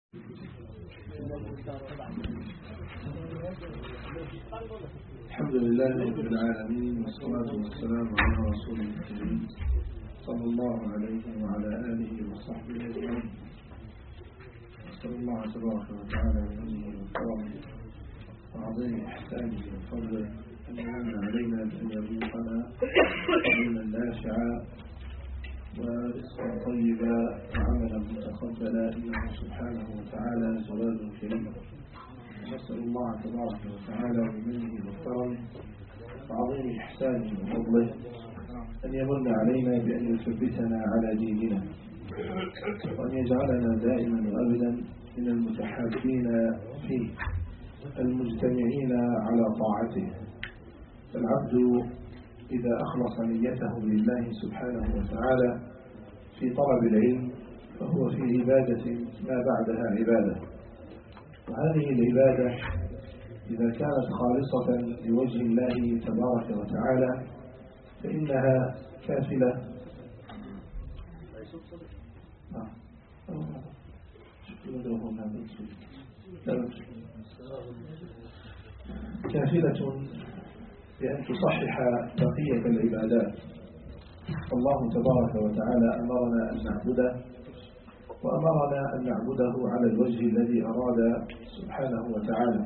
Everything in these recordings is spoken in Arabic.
الحمد لله رب العالمين، والصلاة والسلام على رسول الكريم صلى الله عليه وعلى آله وصحبه أجمعين. نسأل الله تبارك وتعالى بمنه وكرمه وعظيم إحسانه وفضله أن يمن علينا بأن يرزقنا علما نافعا ورزقا طيبا وعملا متقبلا، إنه سبحانه وتعالى جواد كريم. نسأل الله تبارك وتعالى بمنه وكرمه وعظيم إحسانه وفضله أن يمن علينا بأن يثبتنا على ديننا، وأن يجعلنا دائما وأبدا من المتحابين فيه المجتمعين على طاعته. العبد إذا أخلص نيته لله سبحانه وتعالى في طلب العلم فهو في عبادة ما بعدها عبادة، وهذه العبادة إذا كانت خالصة لوجه الله تبارك وتعالى فإنها كافلة بأن تصحح بقية العبادات. الله تبارك وتعالى أمرنا أن نعبده، وأمرنا أن نعبده على الوجه الذي أراد سبحانه وتعالى،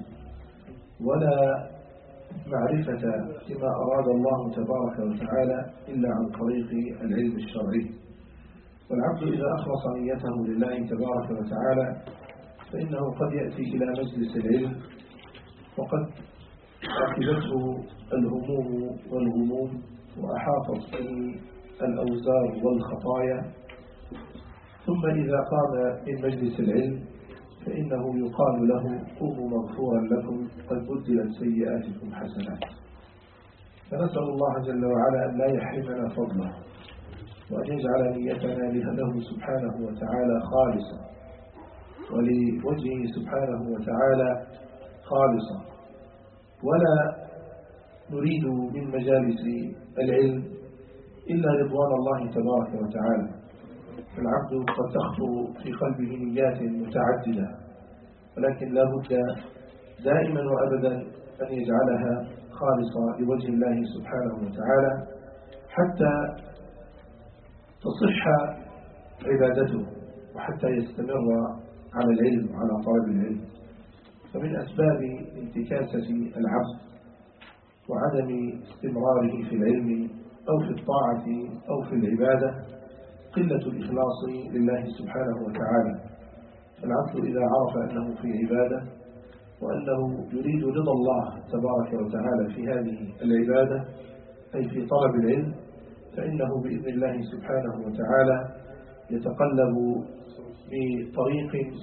ولا معرفة لما أراد الله تبارك وتعالى إلا عن طريق العلم الشرعي. والعبد إذا أخلص نيته لله تبارك وتعالى فإنه قد يأتي إلى مجلس العلم وقد أخذته الهموم والغموم وأحاطت به الأوزار والخطايا، ثم إذا قام من مجلس العلم فإنه يقال له قوموا مغفورا لكم قد بدلت سيئاتكم حسنات. فنسأل الله جل وعلا أن لا يحرمنا فضله، وأن يجعل نيتنا له سبحانه وتعالى خالصة، ولوجهه سبحانه وتعالى خالصة، ولا نريد من مجالس العلم إلا رضوان الله تبارك وتعالى. العبد قد تخطر في قلبه نيات متعددة، ولكن لا بد دائما وأبدا أن يجعلها خالصة لوجه الله سبحانه وتعالى حتى تصح عبادته وحتى يستمر على العلم وعلى طلب العلم. فمن أسباب انتكاسة العبد وعدم استمراره في العلم أو في الطاعة أو في العبادة قلة الإخلاص لله سبحانه وتعالى. العبد إذا عرف أنه في عبادة وأنه يريد رضا الله تبارك وتعالى في هذه العبادة أي في طلب العلم، فإنه بإذن الله سبحانه وتعالى يتقلب بطريق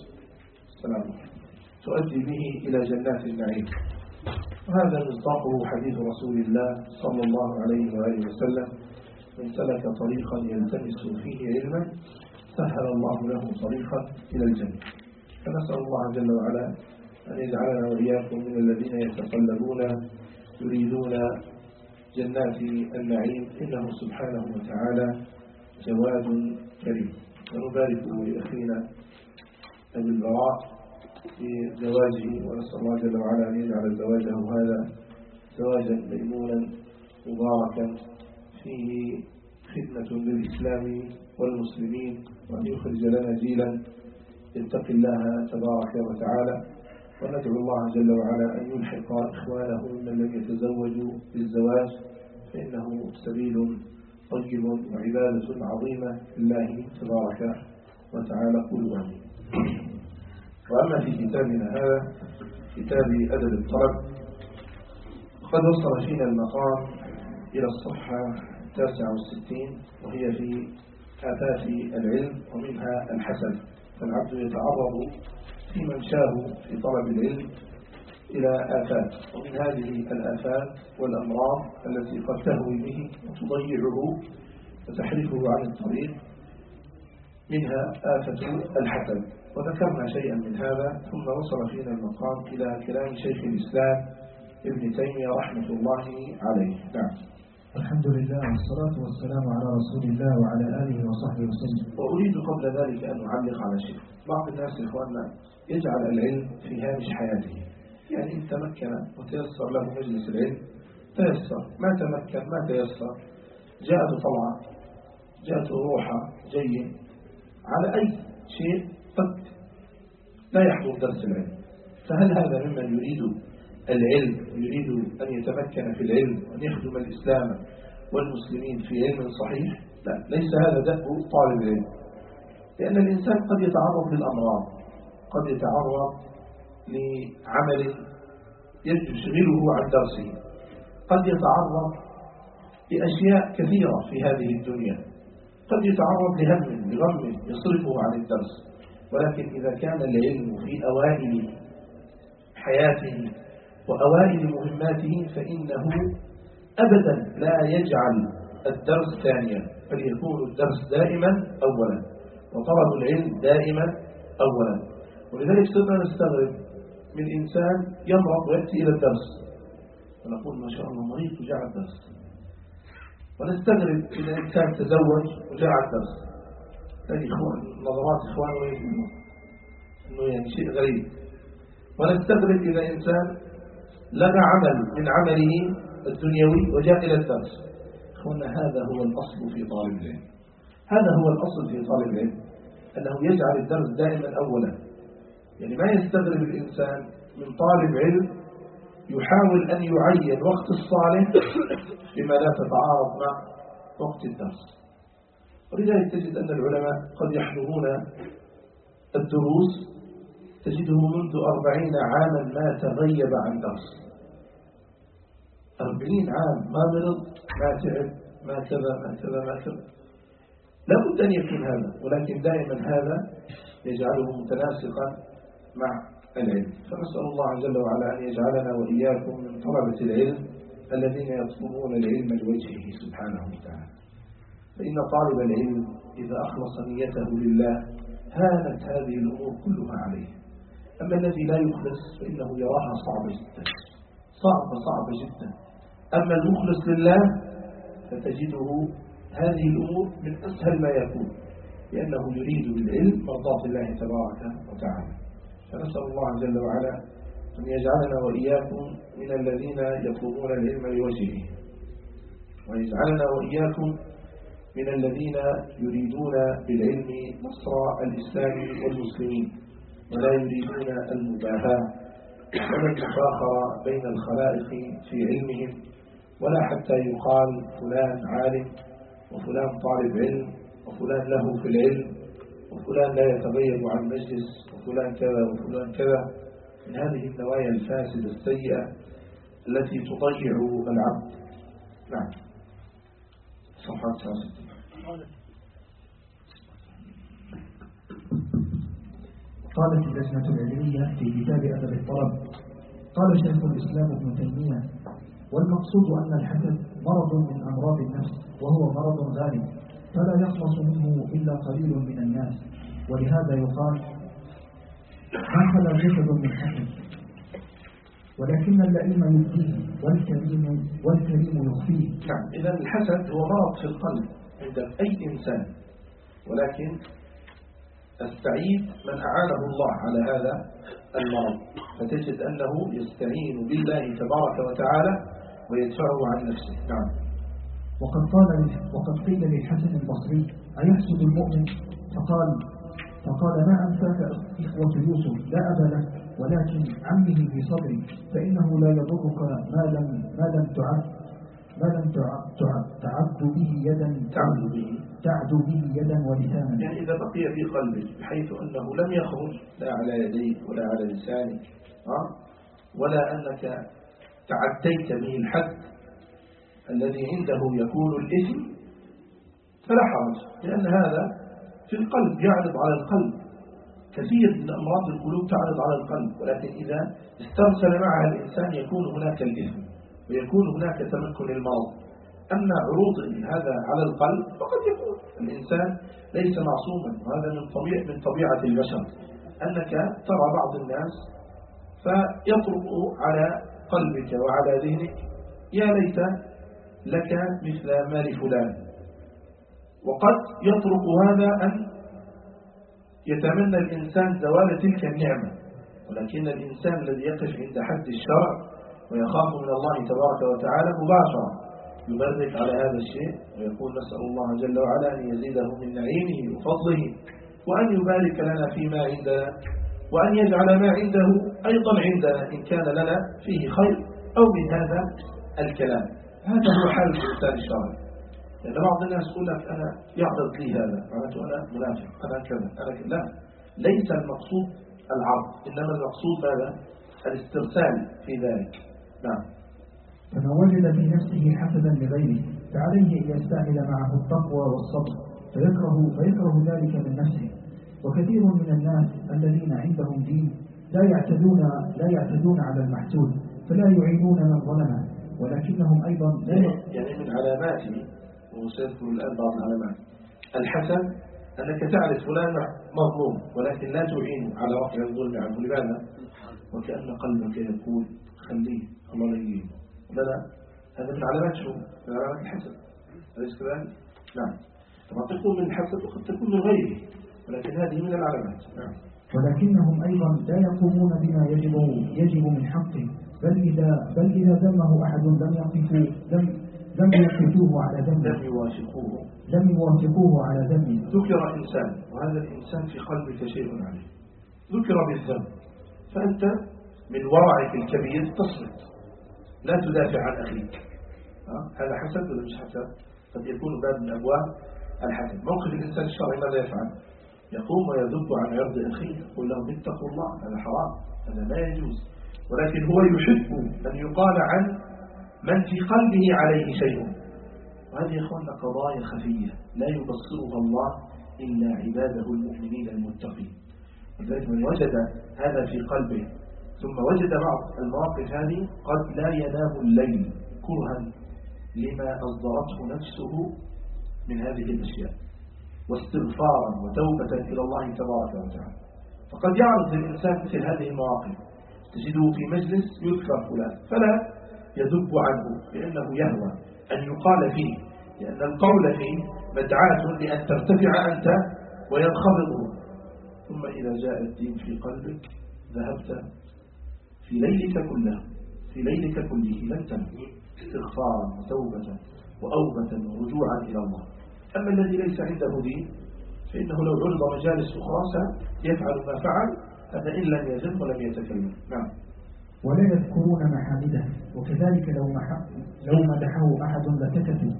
تؤدي به إلى جنات النعيم. وهذا مصداقه حديث رسول الله صلى الله عليه وآله وسلم: من سلك طريقا يلتمس فيه علما سهل الله له طريقا إلى الجنة. فنسأل الله جل وعلا أن يجعلنا وإياكم من الذين يتقلبون يريدون جنات النعيم، إنه سبحانه وتعالى جواد كريم. ونبارك لأخينا أبي البراء في زواجه، ونسأل الله جل وعلا أن يجعل زواجه هذا زواجا ميمونا مباركا فيه خدمة للإسلام والمسلمين، وأن يخرج لنا جيلا يتقي الله تبارك وتعالى. وندعو الله جل وعلا أن يلحق إخوانه من لم يتزوجوا بالزواج، فإنه سبيل طيب وعبادة عظيمة لله تبارك وتعالى. قولوا آمين. وأما في كتابنا هذا كتاب أدب الطلب قد وصل فينا المقام إلى الصفحة 69، وهي في آفات العلم ومنها الحسد. فالعبد يتعرض في منشاه في طلب العلم إلى آفات، ومن هذه الآفات والأمراض التي قد تهوي به وتضيعه وتحرفه عن الطريق منها آفة الحسد. وذكرنا شيئا من هذا، ثم وصل فينا المقام إلى كلام شيخ الإسلام ابن تيمية رحمة الله عليه. نعم. الحمد لله والصلاة والسلام على رسول الله وعلى آله وصحبه وسلم. وأريد قبل ذلك أن أعلق على شيء. بعض الناس إخواننا يجعل العلم في هامش حياته، يعني إن تمكن وتيسر له مجلس العلم تيسر، ما تمكن ما تيسر، جاءت طلعة جاءت روحة جيد على أي شيء قد لا يحضر درس العلم. فهل هذا ممن يريد العلم، يريد أن يتمكن في العلم وأن يخدم الإسلام والمسلمين في علم صحيح؟ لا، ليس هذا دأب طالب العلم، لأن الإنسان قد يتعرض للأمراض، قد يتعرض لعمل يشغله عن درسه، قد يتعرض لأشياء كثيرة في هذه الدنيا، قد يتعرض لهم لغم يصرفه عن الدرس. ولكن إذا كان العلم في أوائل حياته وأوائل مهماته فإنه أبدا لا يجعل الدرس ثانيا، بل يكون الدرس دائما أولا وطلب العلم دائما أولا. ولذلك صرنا نستغرب من إنسان يمرض ويأتي إلى الدرس ونقول ما شاء الله مريض وجاء الدرس، ونستغرب إذا إنسان تزوج وجاء الدرس. هذه نظرات إخوان ويقولون إنه يعني شيء غريب. ونستغرب إذا إنسان لغى عمل من عمله الدنيوي وجاء إلى الدرس. إخوانا هذا هو الأصل في طالب العلم، هذا هو الأصل في طالب العلم، أنه يجعل الدرس دائما أولا. يعني ما يستغرب الإنسان من طالب علم يحاول أن يعين وقت الصالح بما لا تتعارض مع وقت الدرس. ولذلك تجد أن العلماء قد يحضرون الدروس تجده منذ 40 عاما ما تغيب عن درس، 40 عام ما مرض ما تعب ما كذا ما كذا ما كذا. لا بد أن يكون هذا، ولكن دائما هذا يجعله متناسقا مع العلم. فنسأل الله جل وعلا أن يجعلنا وإياكم من طلبة العلم الذين يطلبون العلم لوجهه سبحانه وتعالى. فإن طالب العلم إذا أخلص نيته لله هانت هذه الأمور كلها عليه. أما الذي لا يخلص فإنه يراها صعبة جدا، صعبة جدا. أما المخلص لله فتجده هذه الأمور من أسهل ما يكون، لأنه يريد بالعلم مرضاة الله تبارك وتعالى. فنسأل الله جل وعلا أن يجعلنا وإياكم من الذين يطلبون العلم لوجهه، ويجعلنا وإياكم من الذين يريدون بالعلم نصر الإسلام والمسلمين، ولا يريدون المباهاة ولا التفاخر بين الخلائق في علمهم، ولا حتى يقال فلان عالم وفلان طالب علم وفلان له في العلم وفلان لا يتغيب عن مجلس وفلان كذا وفلان كذا، من هذه النوايا الفاسدة السيئة التي تضيع العبد. نعم. صفحة 69. قالت اللجنة العلمية في كتاب أدب الطلب: قال شيخ الإسلام ابن تيمية: والمقصود أن الحسد مرض من أمراض النفس، وهو مرض غالب فلا يخلص منه إلا قليل من الناس، ولهذا يقال: ما خلا جسد من حسد، ولكن اللئيم يبديه والكريم يخفيه. نعم. إذا الحسد هو مرض في القلب عند أي إنسان، ولكن السعيد من أعانه الله على هذا المرض، فتجد أنه يستعين بالله تبارك وتعالى ويدفعه عن نفسه. نعم. وقد قيل للحسن البصري: أيحسد المؤمن؟ فقال: ما أنساك إخوة يوسف، لا أبا لك ولكن عمه في صدري، فإنه لا يضرك ما لم تعد به يدا ولسانا. يعني إذا بقي في قلبك بحيث أنه لم يخرج لا على يديك ولا على لسانك ولا أنك تعديت به الحد الذي عنده يكون الإثم، فلا حرج، لأن هذا في القلب يعرض على القلب. كثير من أمراض القلوب تعرض على القلب، ولكن إذا استرسل معها الإنسان يكون هناك الإثم ويكون هناك تمكن المرض. أما عروض هذا على القلب فقد يكون الإنسان ليس معصوما، وهذا من طبيعة البشر، أنك ترى بعض الناس فيطرق على قلبك وعلى ذهنك: يا ليت لك مثل مال فلان. وقد يطرق هذا أن يتمنى الإنسان زوال تلك النعمة، ولكن الإنسان الذي يقف عند حد الشرع ويخاف من الله تبارك وتعالى مباشرة يبرك على هذا الشيء ويقول نسأل الله جل وعلا أن يزيده من نعيمه وفضله وأن يبارك لنا فيما عندنا وأن يجعل ما عنده أيضا عندنا إن كان لنا فيه خير أو من هذا الكلام. هذا هو حال الإنسان الشرعي. لأن بعض الناس يقول لك أنا يعرض لي هذا معناته أنا منافق أنا كذا لا، ليس المقصود العرض، إنما المقصود ماذا؟ الاسترسال في ذلك. نعم. فمن وجد في نفسه حسدا لغيره فعليه أن يستعمل معه التقوى والصبر فيكره ذلك من نفسه. وكثير من الناس الذين عندهم دين لا يعتدون على المحسود فلا يعينون من ظلمه، ولكنهم أيضا يعني من علاماته وسيذكر الآن بعض العلامات الحسن أنك تعرف فلان مظلوم ولكن لا تعين على رفع الظلم عنه. لماذا؟ وكأن قلبك يقول خليه الله يجيب. لا هذا من علامات شو؟ من علامات الحسد. أليس كذلك؟ نعم. طبعا تكون من الحسد وقد تكون من غيره، ولكن هذه من العلامات. نعم. ولكنهم أيضا لا يقومون بما يجب من حقه، بل إذا ذمه أحد لم يوافقوه على ذنبه. لم يوافقوه على ذنبه. ذكر إنسان وهذا الإنسان في قلبك شيء عليه، ذكر بالذنب، فأنت من ورعك الكبير تصمت لا تدافع عن أخيك. هذا حسد ولا مش حسد؟ قد يكون باب من أبواب الحسد. موقف الإنسان الشرعي ماذا يفعل؟ يقوم ويذب عن عرض أخيه، يقول لهم اتقوا الله، هذا حرام، هذا لا يجوز. ولكن هو يحب أن يقال عن من في قلبه عليه شيء. وهذه يا إخواننا قضايا خفية لا يبصرها الله إلا عباده المؤمنين المتقين. ولذلك من وجد هذا في قلبه ثم وجد بعض المواقف هذه قد لا ينام الليل كرها لما أصدرته نفسه من هذه الأشياء واستغفارا وتوبة إلى الله تبارك وتعالى. فقد يعرض للإنسان مثل هذه المواقف، تجده في مجلس يذكر فلان فلا يذب عنه لأنه يهوى أن يقال فيه، لأن القول فيه مدعاة لأن ترتفع أنت وينخفض. ثم إذا جاء الدين في قلبك ذهبت في ليلك كله لن تنام استغفارا وتوبة وأوبة ورجوعا إلى الله. أما الذي ليس عنده دين فإنه لو عرض مجالس أخرى يفعل ما فعل، هذا إن لم يزل ولم يتكلم. نعم. ولا يذكرون محامده، وكذلك لو مدحه أحد لسكتوا.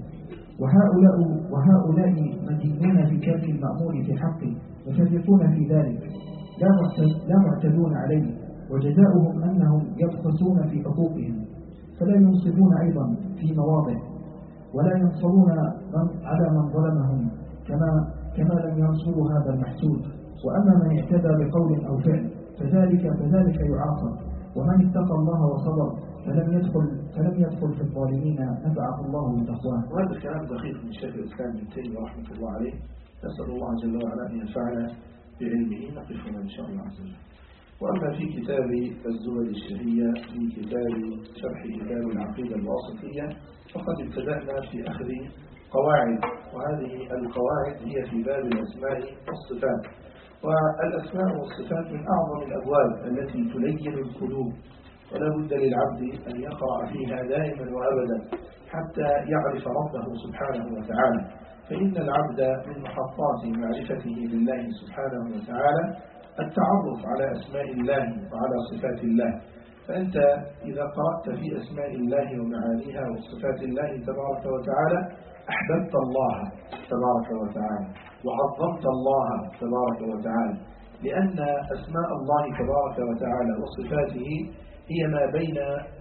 وهؤلاء مدينون بكاف المأمور في حقه مفرطون في ذلك لا معتدون عليه، وجزاؤهم أنهم يبخسون في حقوقهم فلا ينصبون أيضا في مواضع، ولا ينصرون على من ظلمهم كما لم ينصروا هذا المحسود. وأما من اعتدى بقول أو فعل فذلك يعاقب، ومن اتقى الله وصبر فلم يدخل في الظالمين نفعه الله بتقواه. وهذا الكلام دقيق من شيخ الإسلام ابن تيمية رحمة الله عليه، نسأل الله جل وعلا أن ينفعنا بعلمه. نقف هنا إن شاء الله عز وجل. وأما في كتاب الزبد الشهية في كتاب شرح كتاب العقيدة الواسطية فقد ابتدأنا في أخذ قواعد، وهذه القواعد هي في باب الأسماء والصفات. والأسماء والصفات من أعظم الأبواب التي تلين القلوب، ولا بد للعبد أن يقرأ فيها دائما وأبدا حتى يعرف ربه سبحانه وتعالى. فإن العبد من محطات معرفته بالله سبحانه وتعالى التعرف على أسماء الله وعلى صفات الله. فأنت إذا قرأت في أسماء الله ومعانيها وصفات الله تبارك وتعالى أحببت الله تبارك وتعالى وعظمت الله تبارك وتعالى، لأن أسماء الله تبارك وتعالى وصفاته هي ما بين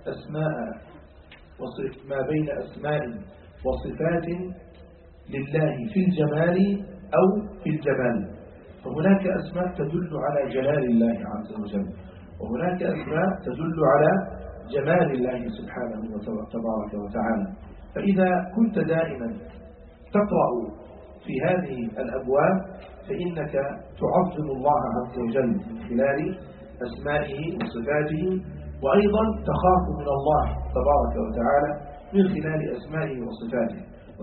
أسماء وصفات لله في الجمال أو في الجمال. فهناك أسماء تدل على جلال الله عز وجل، وهناك أسماء تدل على جمال الله سبحانه وتبارك وتعالى. فإذا كنت دائما تقرأ في هذه الأبواب فإنك تعظم الله عز وجل من خلال أسمائه وصفاته، وأيضا تخاف من الله تبارك وتعالى من خلال أسمائه وصفاته.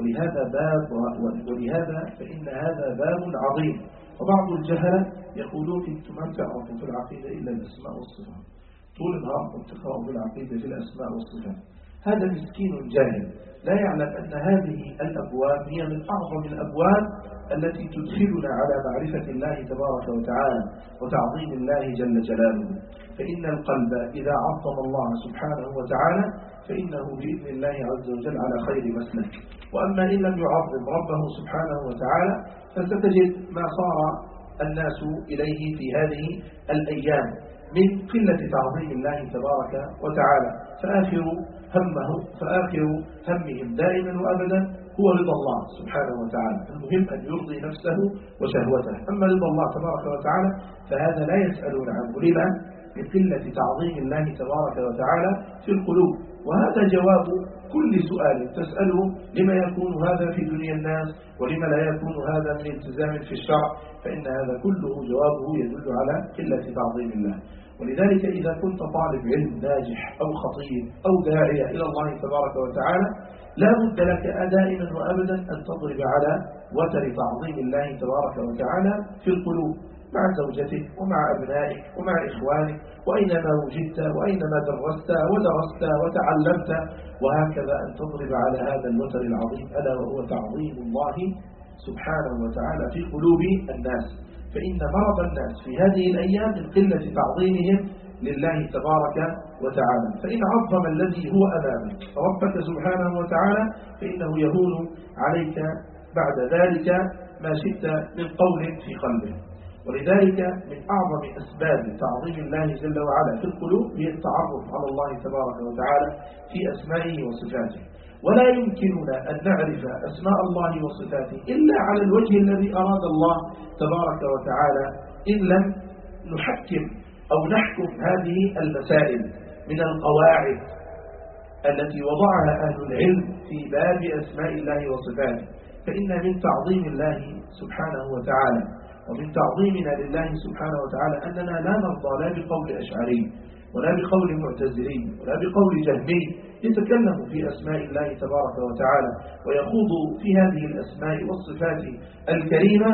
ولهذا فإن هذا باب عظيم. وبعض الجهلة يقولون أنتم ما تعرفوا في العقيدة إلا الأسماء والصفات، طول النهار تقرأوا في العقيدة في الأسماء والصفات. هذا مسكين جاهل لا يعلم أن هذه الأبواب هي من أعظم الأبواب التي تدخلنا على معرفة الله تبارك وتعالى وتعظيم الله جل جلاله. فإن القلب إذا عظم الله سبحانه وتعالى فإنه بإذن الله عز وجل على خير مسلك. وأما إن لم يعظم ربه سبحانه وتعالى فستجد ما صار الناس إليه في هذه الأيام من قلة تعظيم الله تبارك وتعالى. فآخر همهم دائما وأبدا هو رضا الله سبحانه وتعالى. المهم أن يرضي نفسه وشهوته. أما رضا الله تبارك وتعالى فهذا لا يسألون عنه. لما؟ بقلة تعظيم الله تبارك وتعالى في القلوب. وهذا جواب كل سؤال تسأله: لما يكون هذا في دنيا الناس، ولما لا يكون هذا من التزام في الشرع؟ فإن هذا كله جوابه يدل على قلة تعظيم الله. ولذلك إذا كنت طالب علم ناجح أو خطيب أو داعية إلى الله تبارك وتعالى لا بد لك دائما وأبدا أن تضرب على وتر تعظيم الله تبارك وتعالى في القلوب، مع زوجتك ومع أبنائك ومع إخوانك، وأينما وجدت وأينما درست ودرست وتعلمت، وهكذا أن تضرب على هذا الوتر العظيم ألا وهو تعظيم الله سبحانه وتعالى في قلوب الناس. فإن مرض الناس في هذه الأيام من قلة تعظيمهم لله تبارك وتعالى. فإن عظم الذي هو أمامك ربك سبحانه وتعالى فإنه يهون عليك بعد ذلك ما شئت من قول في قلبه. ولذلك من أعظم أسباب تعظيم الله جل وعلا في القلوب هي التعرف على الله تبارك وتعالى في أسمائه وصفاته. ولا يمكننا أن نعرف أسماء الله وصفاته إلا على الوجه الذي أراد الله تبارك وتعالى، إن لم نحكم أو نحكم هذه المسائل من القواعد التي وضعها أهل العلم في باب أسماء الله وصفاته. فإن من تعظيم الله سبحانه وتعالى ومن تعظيمنا لله سبحانه وتعالى أننا لا نرضى لا بقول أشعري ولا بقول معتزلي ولا بقول جهمي يتكلم في أسماء الله تبارك وتعالى ويخوض في هذه الأسماء والصفات الكريمة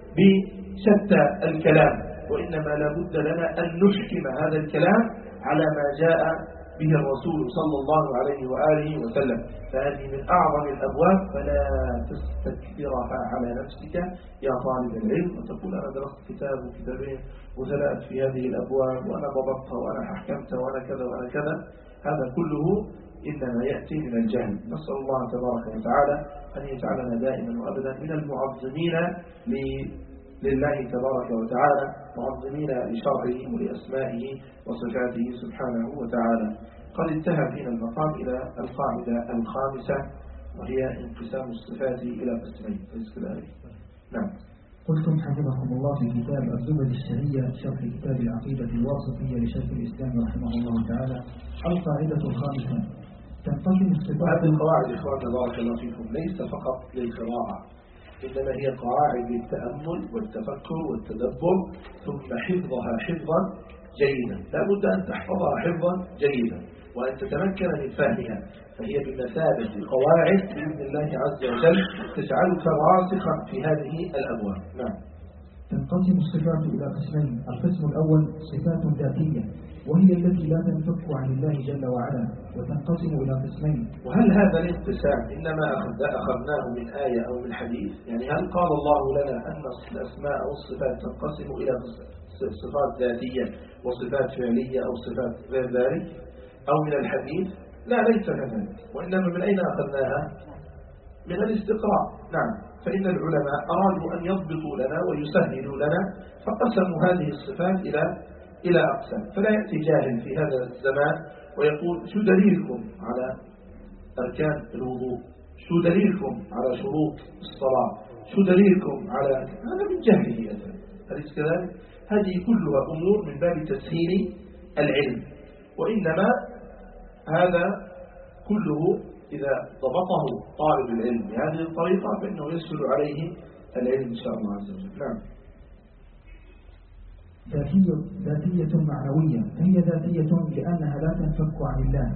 بشتى الكلام. وإنما لا بد لنا أن نحكم هذا الكلام على ما جاء به الرسول صلى الله عليه وآله وسلم. فهذه من أعظم الأبواب، فلا تستكثرها على نفسك يا طالب العلم وتقول أنا درست كتاب وكتابين وثلاث في هذه الأبواب وأنا ضبطتها وأنا حكمت وأنا كذا وأنا كذا. هذا كله إنما يأتي من الجهل. نسأل الله تبارك وتعالى أن يجعلنا دائما وأبدا من المعظمين لله تبارك وتعالى، معظمين لشرعه ولأسمائه وصفاته سبحانه وتعالى. قد انتهى بنا المقام إلى القاعدة الخامسة وهي انقسام الصفات إلى قسمين. نعم. قلتم حفظكم الله في كتاب الزبد الشهية شرح كتاب العقيدة الواسطية لشيخ الإسلام رحمه الله تعالى القاعدة الخامسة تنقسم الصفات. هذه القواعد إخواننا بارك الله فيكم ليس فقط للقراءة، إنما هي قواعد للتأمل والتفكر والتدبر، ثم حفظها حفظا جيدا. لا بد أن تحفظها حفظا جيدا وأن تتمكن من فهمها، فهي بمثابة قواعد بإذن الله عز وجل تجعلك راسخا في هذه الأبواب. نعم. تنقسم الصفات إلى قسمين. القسم الأول صفات ذاتية وهي التي لا تنفك عن الله جل وعلا، وتنقسم إلى قسمين. وهل هذا الانقسام إنما أخذناه من آية أو من حديث؟ يعني هل قال الله لنا أن الأسماء والصفات تنقسم إلى صفات ذاتية وصفات فعلية أو صفات غير ذلك أو من الحديث؟ لا، ليس كذلك. وإنما من أين أخذناها؟ من الاستقراء. نعم. فإن العلماء أرادوا أن يضبطوا لنا ويسهلوا لنا فقسموا هذه الصفات إلى أقسام. فلا يأتي جاهل في هذا الزمان ويقول شو دليلكم على أركان الوضوء، شو دليلكم على شروط الصلاة، شو دليلكم على هذا من جهله أساسا. أليس كذلك؟ هذه كلها أمور من باب تسهيل العلم، وإنما هذا كله إذا ضبطه طالب العلم بهذه الطريقة فإنه يسهل عليه العلم إن شاء الله عز وجل. نعم. ذاتية معنوية، هي ذاتية لأنها لا تنفك عن الله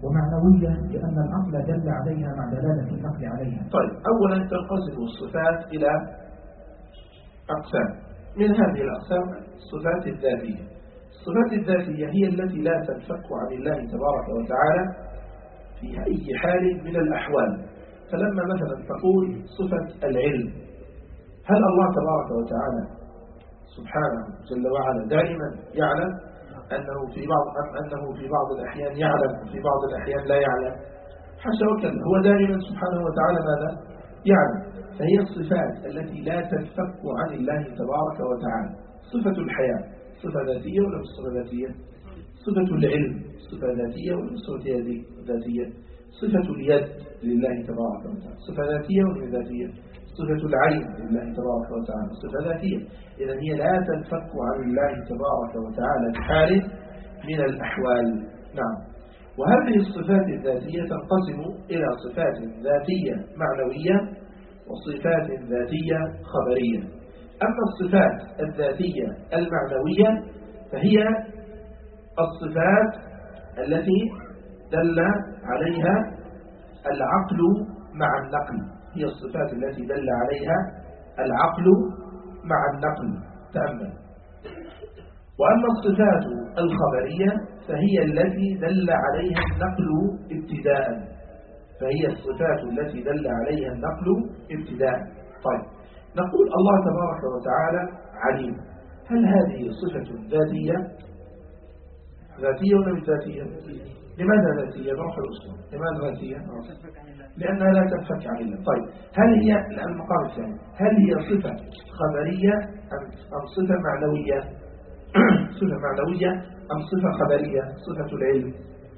ومعنوية لأن العقل دل عليها مع دلالة النقل عليها. طيب، أولا تنقسم الصفات إلى أقسام. من هذه الأقسام الصفات الذاتية. الصفات الذاتية هي التي لا تنفك عن الله تبارك وتعالى في أي حال من الأحوال. فلما مثلا تقول صفة العلم، هل الله تبارك وتعالى سبحانه جل وعلا دائما يعلم أنه في بعض الأحيان يعلم وفي بعض الأحيان لا يعلم؟ حاشا وكلا، هو دائما سبحانه وتعالى ماذا؟ يعلم. فهي الصفات التي لا تنفك عن الله تبارك وتعالى. صفة الحياة صفة ذاتية ولا مش صفة ذاتية؟ صفة العلم صفة ذاتية ولا مش صفة ذاتية؟ صفة اليد لله تبارك وتعالى صفة ذاتية ولا ذاتية؟ صفة العين لله تبارك وتعالى صفة ذاتية. إذا هي لا تنفك عن الله تبارك وتعالى بحال من الأحوال. نعم. وهذه الصفات الذاتية تنقسم إلى صفات ذاتية معنوية وصفات ذاتية خبرية. أما الصفات الذاتية المعنوية فهي الصفات التي دل عليها العقل مع النقل. هي الصفات التي دل عليها العقل مع النقل. تأمل. وأما الصفات الخبرية فهي التي دل عليها النقل ابتداء. فهي الصفات التي دل عليها النقل ابتداء. طيب، نقول الله تبارك وتعالى عليم. هل هذه صفة ذاتية؟ ذاتية ولا مش ذاتية؟ لماذا ذاتية؟ نروح الأصول. لماذا ذاتية؟ لأنها لا تنفك عن الله. طيب، هل هي المقام الثاني، هل هي صفة خبرية أم صفة معنوية؟ صفة معنوية أم صفة خبرية؟ صفة العلم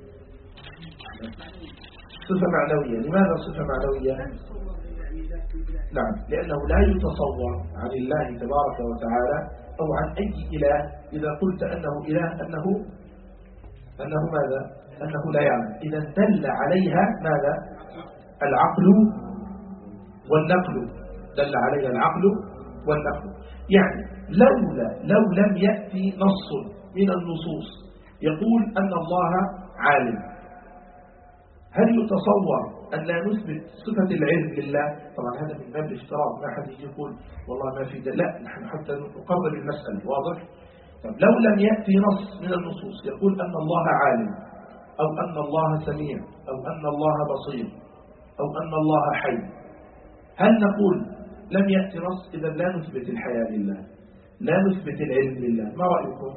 صفة معنوية. لماذا صفة معنوية؟ نعم، لأنه لا يتصور عن الله تبارك وتعالى أو عن أي إله إذا قلت أنه إله أنه ماذا؟ أنه لا يعلم. إذا دل عليها ماذا؟ العقل والنقل. دل عليها العقل والنقل. يعني لو لم يأتي نص من النصوص يقول أن الله عالم، هل يتصور أن لا نثبت صفة العلم لله؟ طبعا هذا من باب الافتراض، ما حد يجي يقول والله ما في دليل. لا، نحن حتى نقرب المسألة. واضح؟ طب لو لم يأتي نص من النصوص يقول أن الله عالم أو أن الله سميع أو أن الله بصير أو أن الله حي، هل نقول لم يأتي نص إذا لا نثبت الحياة لله، لا نثبت العلم لله؟ ما رأيكم؟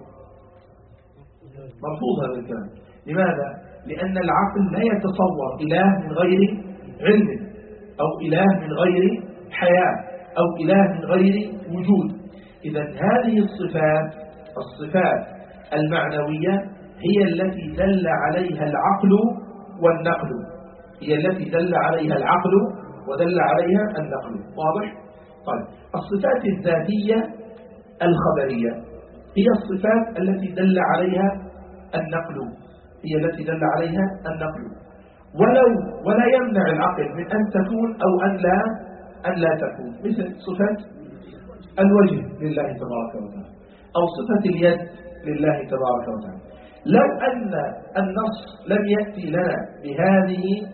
مرفوض هذا الكلام. لماذا؟ لأن العقل لا يتصور إله من غير علم أو إله من غير حياة أو إله من غير وجود. إذا هذه الصفات المعنوية هي التي دل عليها العقل والنقل. هي التي دل عليها العقل ودل عليها النقل. واضح؟ طيب، الصفات الذاتية الخبرية هي الصفات التي دل عليها النقل. هي التي دل عليها النقل، ولا يمنع العقل من أن تكون أو أن لا تكون. مثل صفة الوجه لله تبارك وتعالى أو صفة اليد لله تبارك وتعالى. لو أن النص لم يأتي لنا بهذه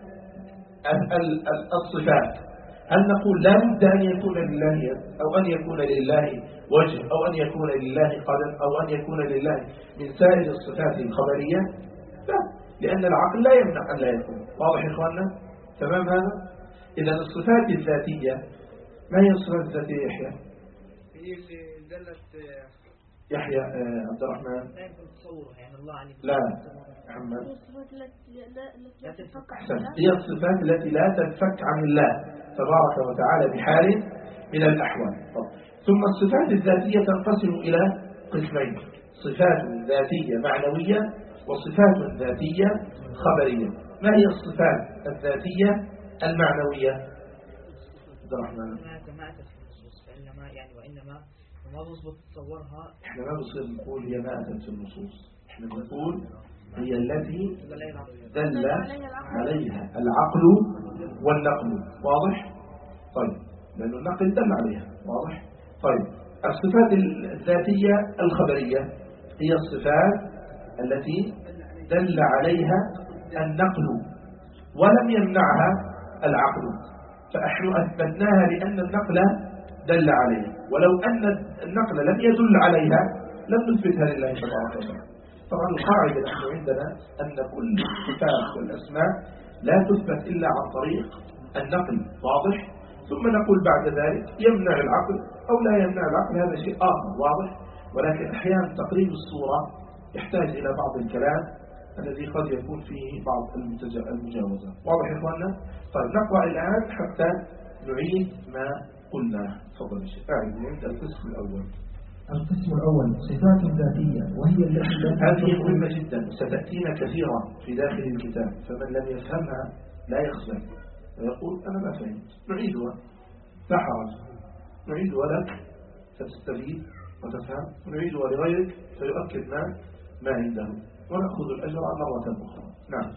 الصفات، هل نقول لا بد أن يكون لله يد أو أن يكون لله وجه أو أن يكون لله قدم أو أن يكون لله من سائر الصفات الخبرية؟ لا، لأن العقل لا يمنع أن لا يكون. واضح يا إخواننا؟ تمام هذا؟ إذا الصفات الذاتية، ما هي الصفات الذاتية يحيى؟ هي اللي دلت يحيى عبد الرحمن. لا يمكن تصورها، يعني الله عليك. لا محمد. الصفات هي الصفات التي لا تنفك عن الله تبارك وتعالى بحال من الأحوال. ثم الصفات الذاتية تنقسم إلى قسمين: صفات ذاتية معنوية وصفات ذاتية خبرية. ما هي الصفات الذاتية المعنوية؟ عبد الرحمن. ما أتت في النصوص، وإنما ما بصبت تصورها. احنا ما بصير نقول هي ما أتت في النصوص، احنا بنقول هي التي دل عليها العقل والنقل. واضح؟ طيب، لأن النقل دل عليها. واضح؟ طيب، الصفات الذاتية الخبرية هي الصفات التي دل عليها النقل ولم يمنعها العقل، فنحن أثبتناها لأن النقل دل عليها، ولو أن النقل لم يدل عليها لم نثبتها لله تبارك وتعالى. طبعا القاعدة نحن عندنا أن كل الصفات والأسماء لا تثبت إلا عن طريق النقل، واضح؟ ثم نقول بعد ذلك يمنع العقل أو لا يمنع العقل، هذا شيء آخر واضح. ولكن أحيانا تقريب الصورة يحتاج إلى بعض الكلام الذي قد يكون فيه بعض المجاوزة. واضح يا إخواننا؟ طيب نقرأ الآن حتى نعيد ما قلنا. تفضل الشيخ. عند القسم الأول. القسم الأول صفات ذاتية وهي التي هذه مهمة جدا ستأتينا كثيرا في داخل الكتاب، فمن لم يفهمها لا يخزن ويقول أنا ما فهمت. نعيدها لا حرج، نعيدها لك فتستفيد وتفهم، ونعيدها لغيرك فيؤكد ما عنده، ونأخذ الأجر مرة أخرى. نعم.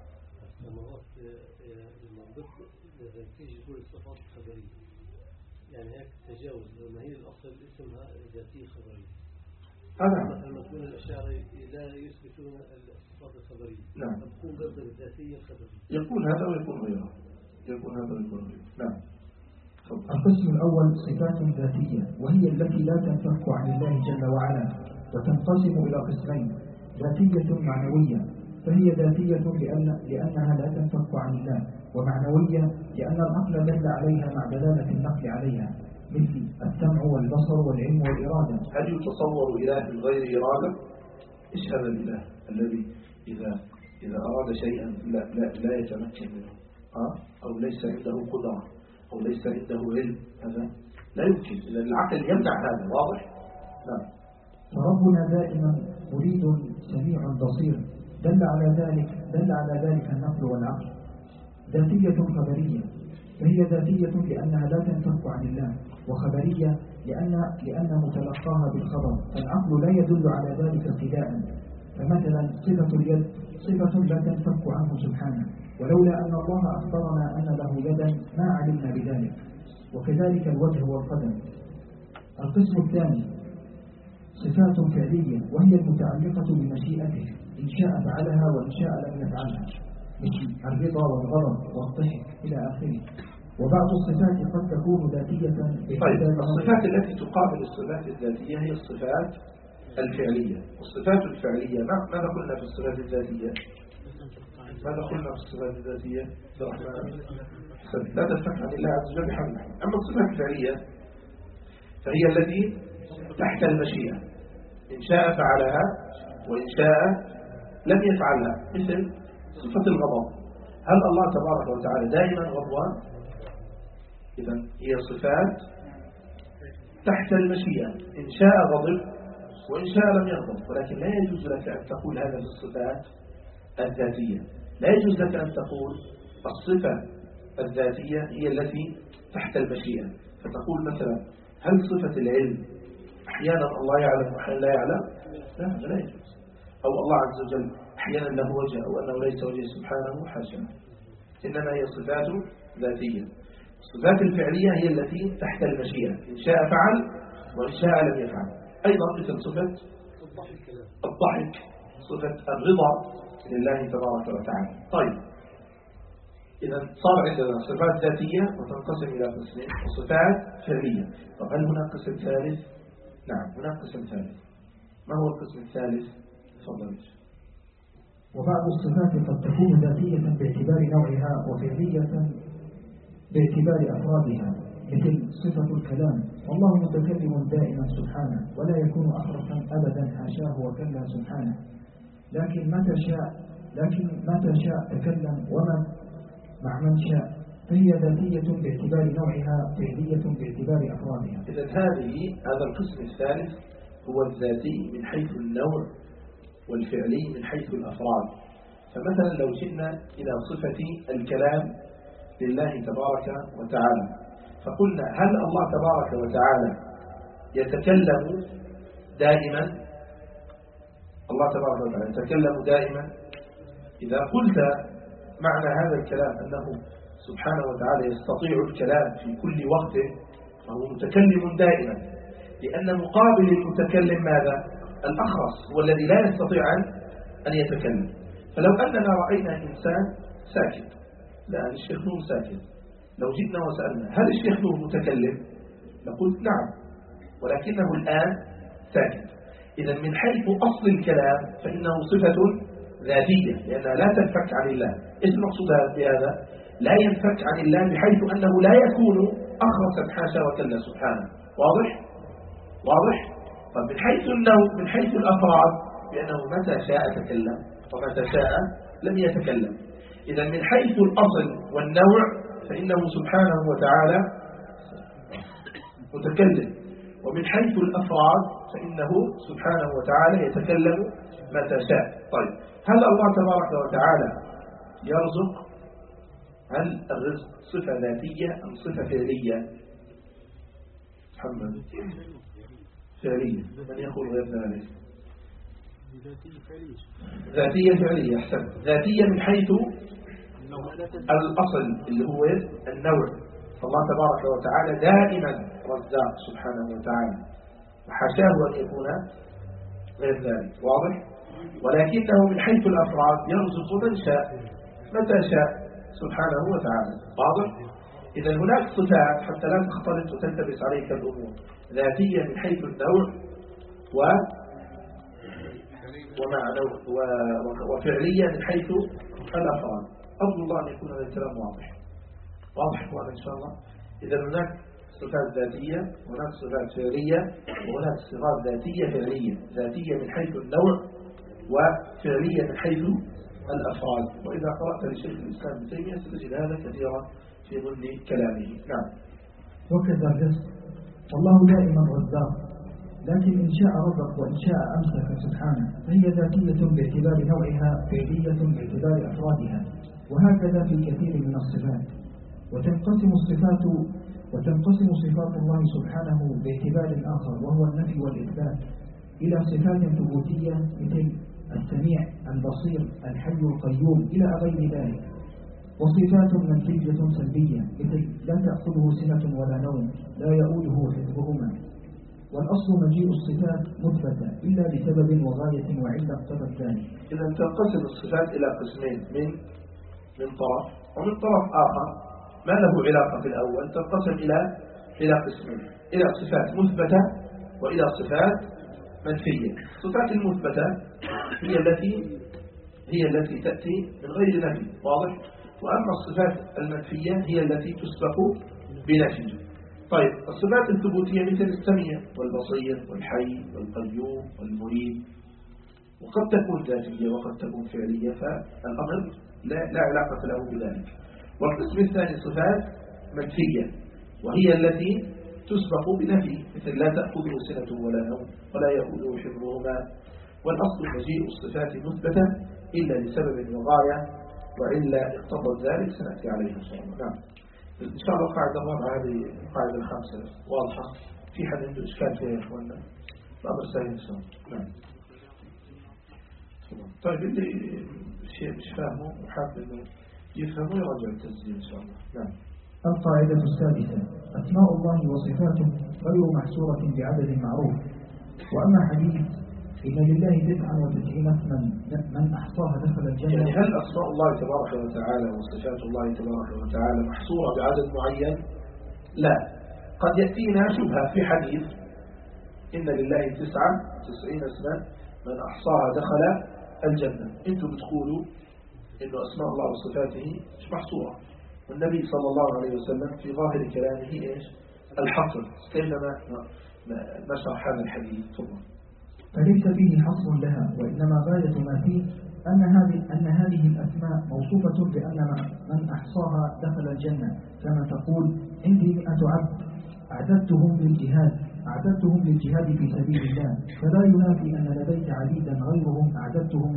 تيجي كل الصفات الخبرية، يعني هيك تجاوز لما هي الأصل اسمها ذاتية خبرية. مثلا تكون الأشاعرة لا يثبتون الصفات الخبرية. نعم. تكون قصد الذاتية الخبرية. يكون هذا ويكون غيره. يكون هذا ويكون غيره. نعم. القسم الأول صفات ذاتية وهي التي لا تنفك عن الله جل وعلا، وتنقسم إلى قسمين: ذاتية معنوية فهي ذاتية لأنها لا تنفك عن الله، ومعنوية لأن العقل دل عليها مع دلالة النقل عليها، مثل السمع والبصر والعلم والإرادة. هل يتصور إله من غير إرادة؟ إيش هذا الإله الذي إذا أراد شيئا لا يتمكن منه، أو ليس عنده قدرة أو ليس عنده علم؟ هذا لا يمكن، إذا العقل يمنع هذا. واضح؟ نعم. فربنا دائما مريد سميع بصير، دل على ذلك النقل والعقل. ذاتية خبرية فهي ذاتية لأنها لا تنفك عن الله، وخبرية لأن متلقاها بالخبر، فالعقل لا يدل على ذلك ابتداء. فمثلا صفة اليد صفة لا تنفك عنه سبحانه، ولولا أن الله أخبرنا أن له يدا ما علمنا بذلك. وكذلك الوجه والقدم. القسم الثاني صفات فعلية وهي المتعلقة بمشيئته، إن شاء فعلها وإن شاء لم يفعلها، مثل الرضا والغضب والضحك إلى آخره. وبعض الصفات قد تكون ذاتية. طيب الصفات التي تقابل الصفات الذاتية هي الصفات الفعلية. والصفات الفعلية ماذا قلنا في الصفات الذاتية؟ ماذا قلنا في الصفات الذاتية؟ لا تنفك عن الله عز وجل بحمده. أما الصفات الفعلية فهي التي تحت المشيئة، إن شاء فعلها وإن شاء لم يفعلها، مثل صفة الغضب. هل الله تبارك وتعالى دائما غضبان؟ إذا هي صفات تحت المشيئة، إن شاء غضب وإن شاء لم يغضب. ولكن لا يجوز لك أن تقول هذا في الصفات الذاتية. لا يجوز لك أن تقول الصفة الذاتية هي التي تحت المشيئة، فتقول مثلا هل صفة العلم أحيانا الله يعلم وأحيانا لا يعلم؟ لا يجوز. أو الله عز وجل أحيانا له وجه أو أنه ليس وجه سبحانه حاشا. إنما هي صفات ذاتية. الصفات الفعلية هي التي تحت المشيئة، إن شاء فعل وإن شاء لم يفعل. أيضا مثل صفة الضحك، صفة الرضا لله تبارك وتعالى. طيب إذا صار عندنا صفات ذاتية وتنقسم إلى قسمين، وصفات فعلية. طب هل هناك قسم ثالث؟ نعم هناك قسم ثالث. ما هو القسم الثالث؟ تفضل. وبعض الصفات قد تكون ذاتية باعتبار نوعها وفعلية باعتبار أفرادها، مثل صفة الكلام، والله متكلم دائما سبحانه ولا يكون أخرسا أبدا حاشاه وكلا سبحانه، لكن متى شاء تكلم وما مع من شاء، فهي ذاتية باعتبار نوعها فعلية باعتبار أفرادها. إذا هذا القسم الثالث هو الذاتي من حيث النوع والفعلي من حيث الأفراد. فمثلا لو جئنا إلى صفة الكلام لله تبارك وتعالى فقلنا هل الله تبارك وتعالى يتكلم دائما؟ الله تبارك وتعالى يتكلم دائما. إذا قلت معنى هذا الكلام أنه سبحانه وتعالى يستطيع الكلام في كل وقت فهو متكلم دائما، لأن مقابل المتكلم ماذا؟ الأخرس هو الذي لا يستطيع أن يتكلم. فلو أننا رأينا إنسان ساكت، لا الشيخ نور ساكت، لو جئنا وسألنا هل الشيخ نور متكلم؟ نقول نعم، ولكنه الآن ساكت. إذا من حيث أصل الكلام فإنه صفة ذاتية لأنها لا تنفك عن الله. إيش المقصود بهذا؟ لا ينفك عن الله بحيث أنه لا يكون أخرسا حاشا وكلا سبحانه. واضح؟ واضح؟ طب من حيث النوع، من حيث الأفراد، بأنه متى شاء تكلم ومتى شاء لم يتكلم. إذا من حيث الأصل والنوع فإنه سبحانه وتعالى متكلم، ومن حيث الأفراد فإنه سبحانه وتعالى يتكلم متى شاء. طيب هل الله تبارك وتعالى يرزق؟ هل الرزق صفة ذاتية أم صفة فعلية؟ محمد فعلية، من يقول غير ذلك؟ ذاتية فعلية. أحسن. ذاتية من حيث الأصل اللي هو النوع، فالله تبارك وتعالى دائما رزاق سبحانه وتعالى، وحاشاه أن يكون غير ذلك. واضح؟ ولكنه من حيث الأفراد يرزق من شاء متى شاء سبحانه وتعالى. واضح؟ إذا هناك صفات حتى لا تختلط وتلتبس عليك الأمور، ذاتية من حيث النوع وفعلية من حيث الأفراد. أرجو الله أن يكون هذا الكلام واضح. واضح وأنا إن شاء الله. إذا هناك صفات ذاتية وهناك صفات فعلية وهناك صفات ذاتية فعلية، ذاتية من حيث النوع وفعلية من حيث الأفراد. وإذا قرأت لشيخ الإسلام ابن تيمية ستجد هذا كثيرا في ضمن كلامه. نعم. وكذا الرزق، والله دائما رزاق، لكن إن شاء رزق وإن شاء أمسك سبحانه، فهي ذاتية باعتبار نوعها، فعلية باعتبار أفرادها، وهكذا في كثير من الصفات. وتنقسم صفات الله سبحانه باعتبار آخر وهو النفي والإثبات إلى صفات ثبوتية مثل السميع، البصير، الحي القيوم إلى غير ذلك، وصفات منفية سلبية مثل لا تأخذه سنة ولا نوم، لا يؤوده حفظهما. والأصل مجيء الصفات مثبتة إلا لسبب وغاية وعلة اقتضت ذلك. إذا تنقسم الصفات إلى قسمين، من طرف، ومن طرف آخر ما له علاقة في الأول تنقسم إلى قسمين، إلى صفات مثبتة وإلى صفات منفية. الصفات المثبتة هي التي تأتي من غير نفي. واضح؟ وأما الصفات المنفية هي التي تسبق بنفي. طيب الصفات الثبوتية مثل السميع والبصير والحي والقيوم والمريد، وقد تكون ذاتية وقد تكون فعلية، فالأمر لا علاقة له بذلك. والقسم الثاني صفات منفية وهي التي تسبق بنفي مثل لا تأخذه سنة ولا نوم ولا يؤوده حفظهما. والأصل مجيء الصفات مثبتة إلا لسبب وغاية وعلة اقتضت ذلك سنأتي عليه إن شاء الله. نعم. إن شاء الله قاعدة الرابعة هذه القاعدة الخامسة واضحة. في حد عنده إشكال فيها يا إخواننا؟ الأمر سهل إن شاء الله. نعم. طيب اللي شيء مش فاهمه وحاب إنه يفهمه يراجع التسجيل إن شاء الله. نعم. القاعدة السادسة: أسماء الله وصفاته غير محصورة بعدد معروف. وأما حديث إن لله 99 اسما من أحصاها دخل الجنة، يعني هل أسماء الله تبارك وتعالى وصفات الله تبارك وتعالى محصورة بعدد معين؟ لا. قد يأتينا شبهة في حديث إن لله 99 اسما من أحصاها دخل الجنة. أنتم بتقولوا إنه أسماء الله وصفاته مش محصورة، والنبي صلى الله عليه وسلم في ظاهر كلامه إيش؟ الحصر. كيفما نشرح هذا الحديث؟ تفضل. فليس فيه حصر لها، وإنما غاية ما فيه أن هذه الأسماء موصوفة بأن من أحصاها دخل الجنة، كما تقول عندي 100 عبد أعددتهم للجهاد في سبيل الله، فلا ينافي أن لديك عبيدا غيرهم أعددتهم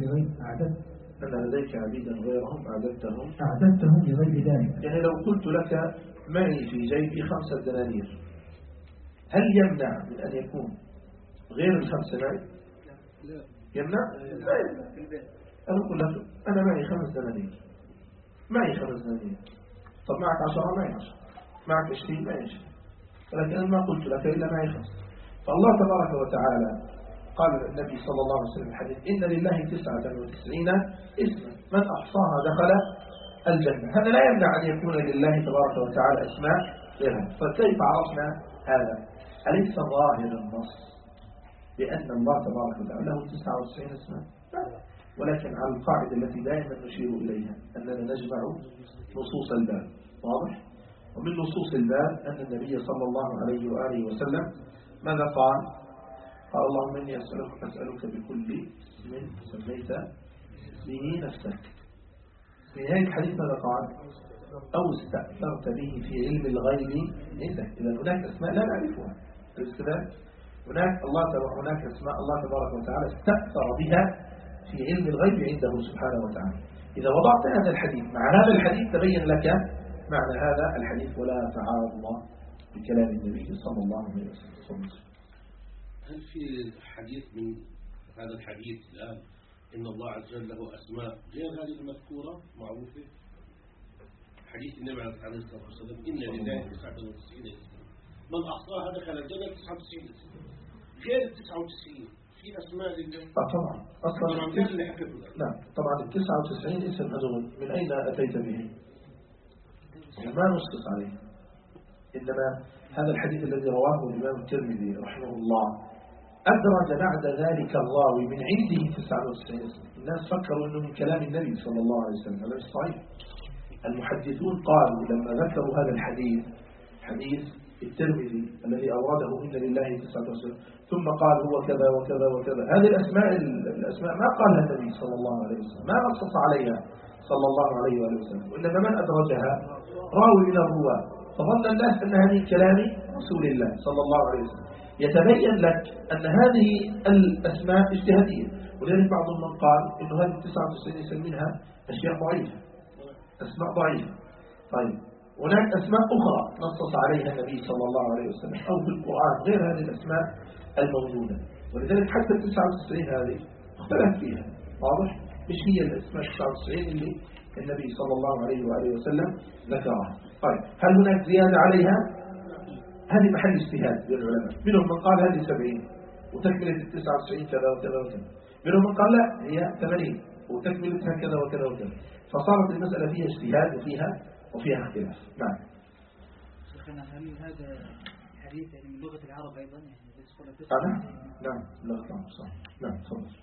لغير ذلك. يعني لو قلت لك معي في جيبي 5 دنانير، هل يمنع من أن يكون غير ال5 معي؟ لا. يمنع؟ لا يمنع. أنا أقول لك أنا معي 5 دنانير، معي 5 دنانير. طب معك 10؟ معي 10. معك 20؟ معي 20. ولكن أنا ما قلت لك إلا معي 5. فالله تبارك وتعالى قال النبي صلى الله عليه وسلم في الحديث إن لله 99 اسما من أحصاها دخل الجنة. هذا لا يمنع أن يكون لله تبارك وتعالى أسماء غيرها. فكيف عرفنا هذا؟ أليس ظاهر النص بأن الله تبارك وتعالى له 99 اسما؟ ولكن على القاعدة التي دائما نشير إليها أننا نجمع نصوص الباب. واضح؟ ومن نصوص الباب أن النبي صلى الله عليه وآله وسلم ماذا قال؟ قال اللهم إني أسألك بكل اسم سميت به نفسك. في نهاية الحديث ماذا قال؟ أو استأثرت به في علم الغيب عندك. إذا هناك أسماء لا نعرفها. هناك أسماء الله تبارك وتعالى استأثر بها في علم الغيب عنده سبحانه وتعالى. إذا وضعت هذا الحديث مع هذا الحديث تبين لك معنى هذا الحديث ولا تعارض بكلام النبي صلى الله عليه وسلم. هل في حديث من هذا الحديث الآن إن الله عز وجل له أسماء غير هذه المذكورة معروفة؟ حديث النبي عليه الصلاة والسلام إن لله 99 اسما من أحصاها دخل الجنة 99 اسما غير 99 في أسماء لله. طبعا أصلا نعم طبعا 99 اسم هذول من أين أتيت به؟ ما نصدق عليه. إنما هذا الحديث الذي رواه الإمام الترمذي رحمه الله أدرج بعد ذلك الراوي من عنده 99 اسم. الناس فكروا أنه من كلام النبي صلى الله عليه وسلم. هذا مش صحيح. المحدثون قالوا لما ذكروا هذا الحديث حديث الترمذي الذي أورده إن لله 99 ثم قال هو كذا وكذا وكذا. هذه الأسماء ما قالها النبي صلى الله عليه وسلم ما نصص عليها صلى الله عليه وسلم. وإنما من أدرجها راوي من الرواة فظن الناس أن هذه كلام رسول الله صلى الله عليه وسلم. يتبين لك أن هذه الأسماء اجتهادية. ولذلك بعضهم من قال إنه هذه 99 اسم منها أشياء ضعيفة أسماء ضعيفة. طيب هناك أسماء أخرى نصص عليها النبي صلى الله عليه وسلم أو في القرآن غير هذه الأسماء الموجودة. ولذلك حتى 99 هذه اختلف فيها. واضح؟ مش هي الأسماء 99 اللي النبي صلى الله عليه وآله وسلم ذكرها. طيب هل هناك زيادة عليها؟ هذه محل اجتهاد للعلماء. منهم من قال هذه 70 وتكملة 99 كذا وكذا وكذا. منهم من قال لا هي 80 وتكملتها كذا وكذا وكذا. فصارت المسألة فيها اجتهاد وفيها اختلاف. نعم. شيخنا هل هذا حديث من لغة العرب أيضا يعني نعم لغة العرب صح. نعم تفضل.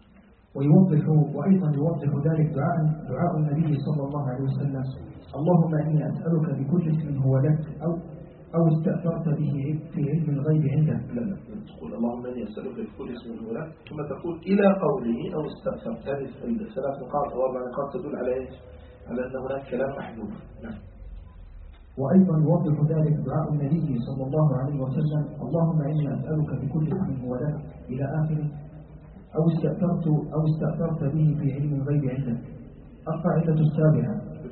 وأيضا يوضح ذلك دعاء النبي صلى الله عليه وسلم اللهم إني أسألك بكل اسم هو لك أو استأثرت به في علم الغيب عندك. لا تقول اللهم إني أسألك بكل اسم هو لك ثم تقول إلى قوله أو استأثرت. هذه الثلاث نقاط أو 4 نقاط تدل على إيش؟ على أن هناك كلام محذوف. نعم. وأيضا يوضح ذلك دعاء النبي صلى الله عليه وسلم اللهم إني أسألك بكل اسم هو لك إلى آخره أو استأثرت به في علم الغيب عندك. القاعدة السابعة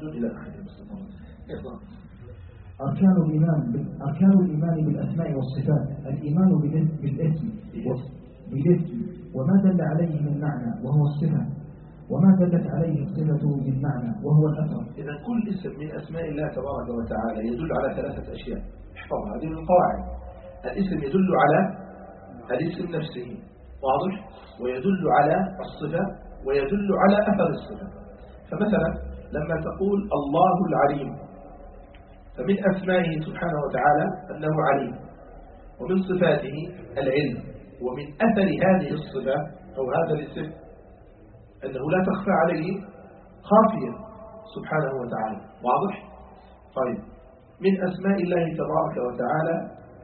أركان الإيمان بالأسماء والصفات الإيمان بالاسم وما دل عليه من معنى وهو الصفة وما دلت عليه الصفة من معنى وهو الأثر. إذا كل اسم من أسماء الله تبارك وتعالى يدل على 3 أشياء. احفظها هذه من القواعد. الاسم يدل على الاسم نفسه واضح ويدل على الصفة ويدل على أثر الصفة. فمثلا لما تقول الله العليم فمن أسمائه سبحانه وتعالى أنه عليم ومن صفاته العلم ومن أثر هذه الصفة أو هذا الاسم أنه لا تخفى عليه خافية سبحانه وتعالى. واضح؟ طيب من أسماء الله تبارك وتعالى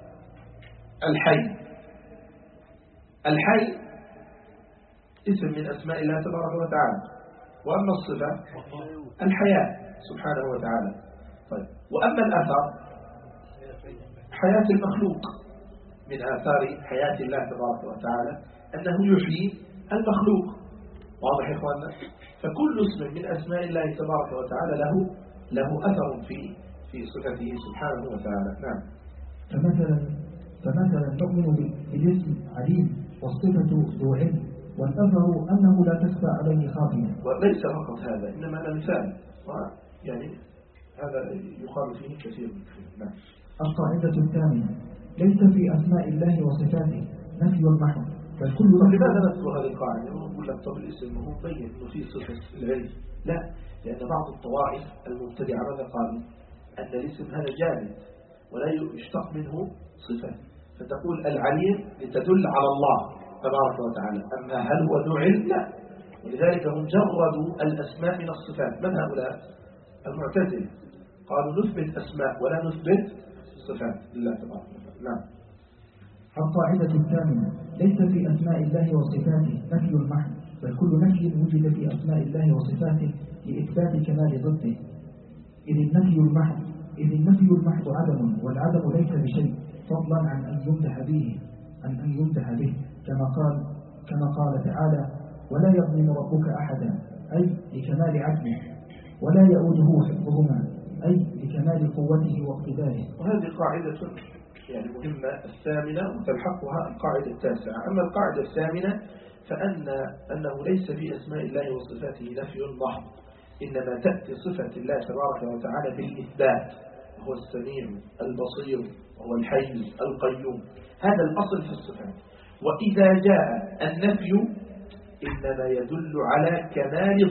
الحي اسم من أسماء الله تبارك وتعالى. وأما الصفة الحياة سبحانه وتعالى. طيب وأما الأثر حياة المخلوق. من آثار حياة الله تبارك وتعالى أنه يحيي المخلوق. واضح يا إخواننا؟ فكل اسم من أسماء الله تبارك وتعالى له أثر في صفته سبحانه وتعالى. نعم. فمثلا نؤمن بالاسم عليم والصفة ذو علم والأثر أنه لا تخفى عليه خافية. وليس فقط هذا إنما هذا مثال يعني هذا يقال فيه كثير من كثير. القاعدة الثانية ليس في أسماء الله وصفاته نفي محض بل كل لماذا نذكر هذه القاعدة؟ ونقول لك طب الاسم هو مبين إنه فيه صفة العلم. لا، لأن بعض الطوائف المبتدعة ماذا قالوا؟ أن الاسم هذا جامد ولا يشتق منه صفة، فتقول العليم لتدل على الله تبارك وتعالى، أما هل هو ذو علم؟ لا. ولذلك هم جردوا الأسماء من الصفات. من هؤلاء؟ المعتزلة، قالوا نثبت أسماء ولا نثبت صفات لله تبارك وتعالى. نعم. القاعدة الثامنة: ليس في أسماء الله وصفاته نفي محض، بل كل نفي وجد في أسماء الله وصفاته لإثبات كمال ضده. إذ النفي المحض عدم، والعدم ليس بشيء فضلا عن أن يمدح به كما قال تعالى: ولا يظلم ربك أحدا، أي لكمال عدله، ولا يؤوده حفظهما، أي لكمال قوته واقتداره. وهذه قاعدة يعني مهمة الثامنة وتلحقها القاعدة التاسعة. أما القاعدة الثامنة أنه ليس في أسماء الله وصفاته نفي محض، إنما تأتي صفة الله تبارك وتعالى بالإثبات، وهو السميع البصير وهو الحي القيوم. هذا الأصل في الصفات. وإذا جاء النفي إنما يدل على كمال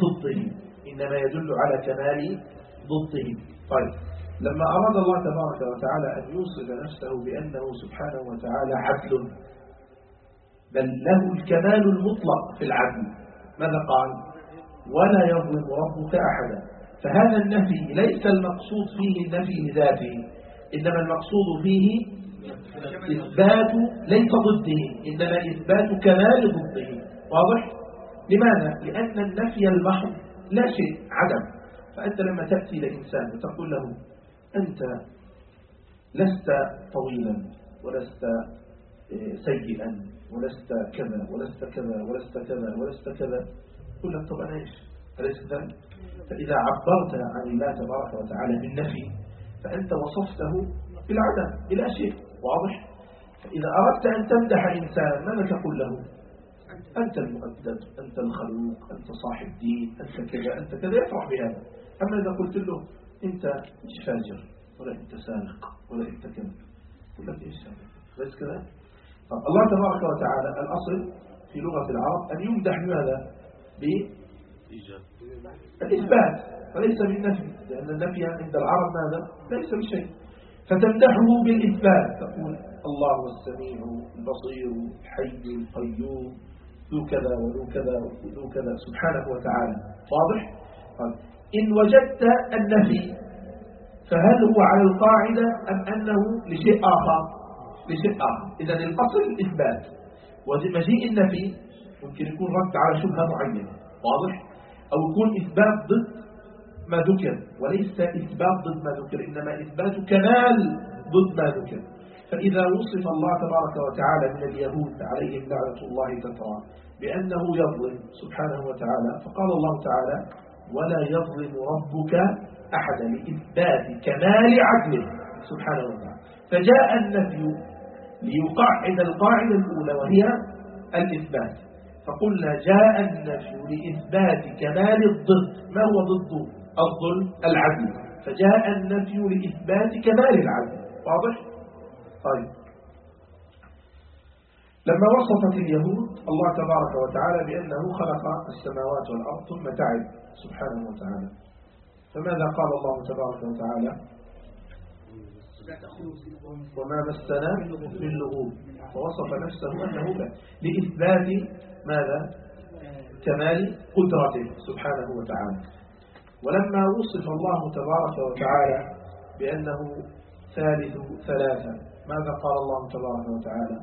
ضده. طيب، لما أراد الله تبارك وتعالى أن يوصف نفسه بأنه سبحانه وتعالى عدل، بل له الكمال المطلق في العدل، ماذا قال؟ ولا يظلم ربك أحدا. فهذا النفي ليس المقصود فيه النفي لذاته، إنما المقصود فيه إثبات ليس ضده، إنما إثبات كمال ضده. واضح؟ لماذا؟ لأن النفي المحض لا شيء، عدم. فأنت لما تأتي لإنسان وتقول له أنت لست طويلا ولست سيئا ولست كذا ولست كذا ولست كذا ولست كذا، يقول لك طب أنا إيش؟ أليس ذلك؟ فإذا عبرت عن الله تبارك وتعالى بالنفي فأنت وصفته بالعدم بلا شيء. واضح؟ فإذا أردت أن تمدح إنسان ماذا تقول له؟ أنت المؤدب، أنت الخلوق، أنت صاحب دين، أنت كذا أنت كذا، يفرح بهذا. أما إذا قلت له أنت مش فاجر ولا أنت سارق ولا أنت كذا، يقول لك إيش هذا؟ بس كذا. الله تبارك وتعالى الأصل في لغة العرب أن يمدح بماذا؟ بالإثبات وليس بالنفي، لأن النفي عند العرب ماذا؟ ليس بشيء. فتمدحه بالإثبات، تقول الله هو السميع البصير الحي القيوم ذو كذا وذو كذا وذو كذا سبحانه وتعالى. واضح؟ إن وجدت النفي فهل هو على القاعدة أم أنه لشيء آخر؟ إذن الأصل الإثبات، ومجيء النفي ممكن يكون رد على شبهة معينة. واضح؟ أو يكون إثبات ضد ما ذكر، وليس إثبات ضد ما ذكر، إنما إثبات كمال ضد ما ذكر. فإذا وصف الله تبارك وتعالى من اليهود عليهم لعنة الله تترى بأنه يظلم سبحانه وتعالى، فقال الله تعالى ولا يظلم ربك أحدا لإثبات كمال عدله سبحانه وتعالى. فجاء النفي ليقعد القاعدة الأولى وهي الإثبات، فقلنا جاء النفي لإثبات كمال الضد. ما هو ضد الظلم؟ العدل. فجاء النفي لإثبات كمال العدل. واضح؟ طيب، لما وصفت اليهود الله تبارك وتعالى بأنه خلق السماوات والأرض ثم تعب سبحانه وتعالى، فماذا قال الله تبارك وتعالى؟ وما مسنا من لغوب. فوصف نفسه أنه لا، لإثبات ماذا؟ كمال قدرته سبحانه وتعالى. ولما وصف الله تبارك وتعالى بأنه ثالث ثلاثة، ماذا قال الله تبارك وتعالى؟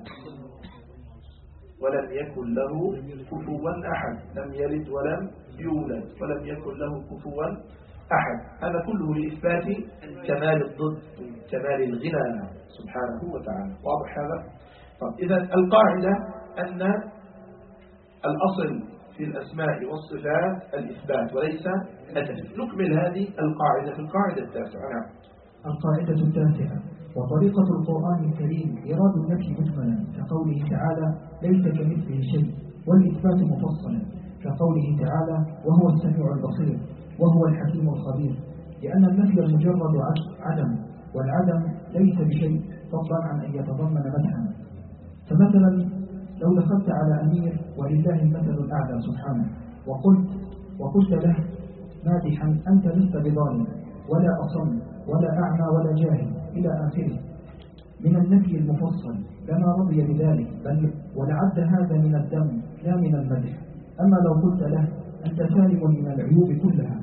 ولم يكن له كفوا أحد، لم يلد ولم يولد ولم يكن له كفوا أحد. هذا كله لإثبات كمال الضد، كمال الغنى سبحانه وتعالى. واضح هذا؟ طب إذا القاعدة أن الأصل في الأسماء والصفات الإثبات وليس النفي. نكمل هذه القاعدة في القاعدة التاسعة. القاعدة التاسعة: وطريقة القرآن الكريم إيراد النفي مجملا كقوله تعالى ليس كمثله شيء، والإثبات مفصلا كقوله تعالى وهو السميع البصير وهو الحكيم الخبير، لأن النفي المجرد عدم، والعدم ليس بشيء فضلا عن أن يتضمن مدحا. فمثلا لو دخلت على أمير ولله المثل الأعلى سبحانه وقلت له مادحا أنت لست بظالم ولا أصم ولا أعمى ولا جاهل إلى آخره من النفي المفصل لما رضي بذلك بل ولعد هذا من الذم لا من المدح. أما لو قلت له أنت سالم من العيوب كلها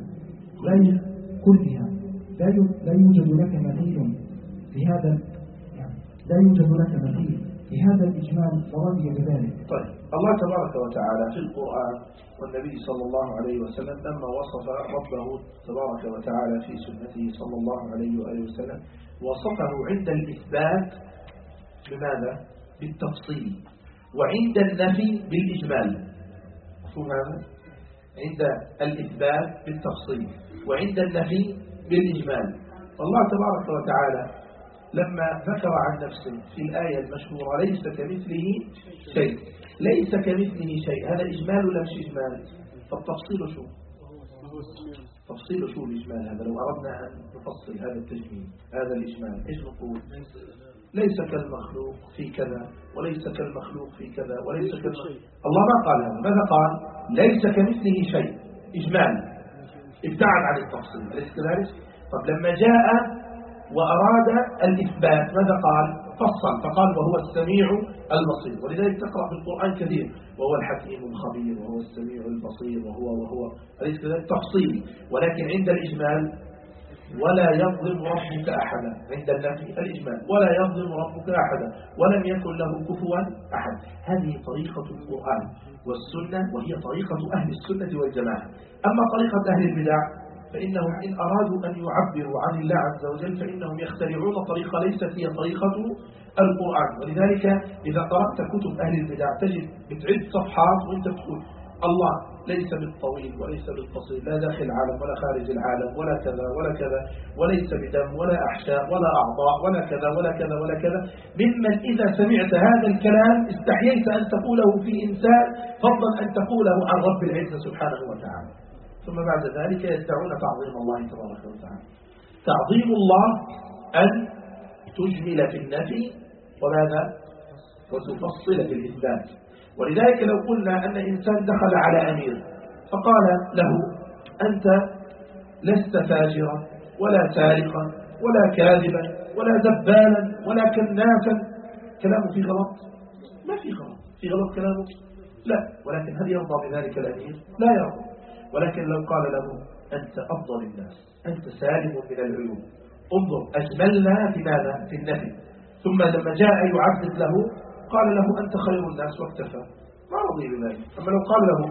لا يوجد لك مثيل في هذا لا يوجد لك مثيل في هذا الإجمال ورضي بذلك. طيب الله تبارك وتعالى في القرآن والنبي صلى الله عليه وسلم لما وصف ربه تبارك وتعالى في سنته صلى الله عليه وآله وسلم وصفه عند الإثبات بماذا؟ بالتفصيل، وعند النفي بالإجمال. مفهوم هذا؟ عند الإثبات بالتفصيل وعند النفي بالإجمال. الله تبارك وتعالى لما ذكر عن نفسه في الآية المشهورة ليس كمثله شيء، ليس كمثله شيء، هذا إجمال ولا مش إجمال؟ فالتفصيل شو؟ تفصيل شو الإجمال هذا؟ لو أردنا أن نفصل هذا التجميل هذا الإجمال إيش نقول؟ ليس كالمخلوق في كذا وليس كالمخلوق في كذا وليس كالمخلوق. الله ما قال هذا، ماذا قال؟ ليس كمثله شيء، إجمال، ابتعد عن التفصيل، أليس كذلك؟ طب لما جاء وأراد الإثبات ماذا قال؟ فصل فقال وهو السميع البصير. ولذلك تقرأ في القرآن كثير وهو الحكيم الخبير وهو السميع البصير وهو أليس كذلك؟ تفصيل. ولكن عند الإجمال ولا يظلم ربك أحدا، عند النفي الإجمال ولا يظلم ربك أحدا ولم يكن له كفوا أحد. هذه طريقة القرآن والسنة وهي طريقة أهل السنة والجماعة. أما طريقة أهل البدع فإنهم إن أرادوا أن يعبروا عن الله عز وجل فإنهم يخترعون طريقة ليست هي طريقة القرآن. ولذلك إذا قرأت كتب أهل البدع تجد بتعد صفحات وإنت بتقول الله ليس بالطويل وليس بالقصير، لا داخل العالم ولا خارج العالم ولا كذا ولا كذا، وليس بدم ولا أحشاء ولا أعضاء ولا كذا ولا كذا ولا كذا، ممن إذا سمعت هذا الكلام استحييت أن تقوله في إنسان فضلا أن تقوله عن رب العزة سبحانه وتعالى. ثم بعد ذلك يدعون تعظيم الله تبارك وتعالى. تعظيم الله أن تجمل في النفي وماذا؟ وتفصل في الإثبات. ولذلك لو قلنا أن إنسان دخل على أمير فقال له أنت لست فاجرا ولا سارقا ولا كاذبا ولا دبالا ولا كنافا، كلامه فيه غلط؟ ما فيه غلط، في غلط كلامه؟ لا. ولكن هل يرضى بذلك الأمير؟ لا يرضى. ولكن لو قال له أنت أفضل الناس، أنت سالم من العيوب، انظر أجملنا في ماذا؟ في النفي. ثم لما جاء يعدد له قال له أنت خير الناس واكتفى، ما رضي بذلك. أما لو قال له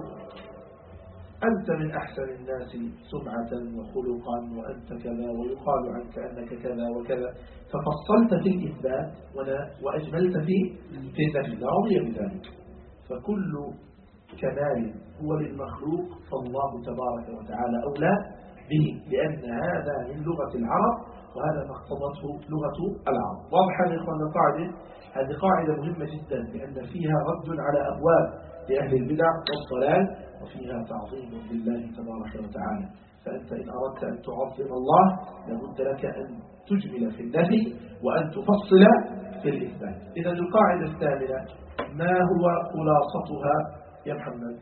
أنت من أحسن الناس سمعة وخلقا وأنت كذا ويقال عنك أنك كذا وكذا، ففصلت في الإثبات وأجملت في النفي، لا رضي بذلك. فكل كمال هو للمخلوق فالله تبارك وتعالى أولى به، لأن هذا من لغة العرب وهذا ما اقتضته لغة العرب. واضح يا إخوان القاعدة؟ هذه قاعدة مهمة جدا لأن فيها رد على أبواب لأهل البدع والضلال وفيها تعظيم لله تبارك وتعالى. فأنت إن أردت أن تعظم الله لابد لك أن تجمل في النفي وأن تفصل في الإثبات. إذا القاعدة الثامنة ما هو خلاصتها يا محمد؟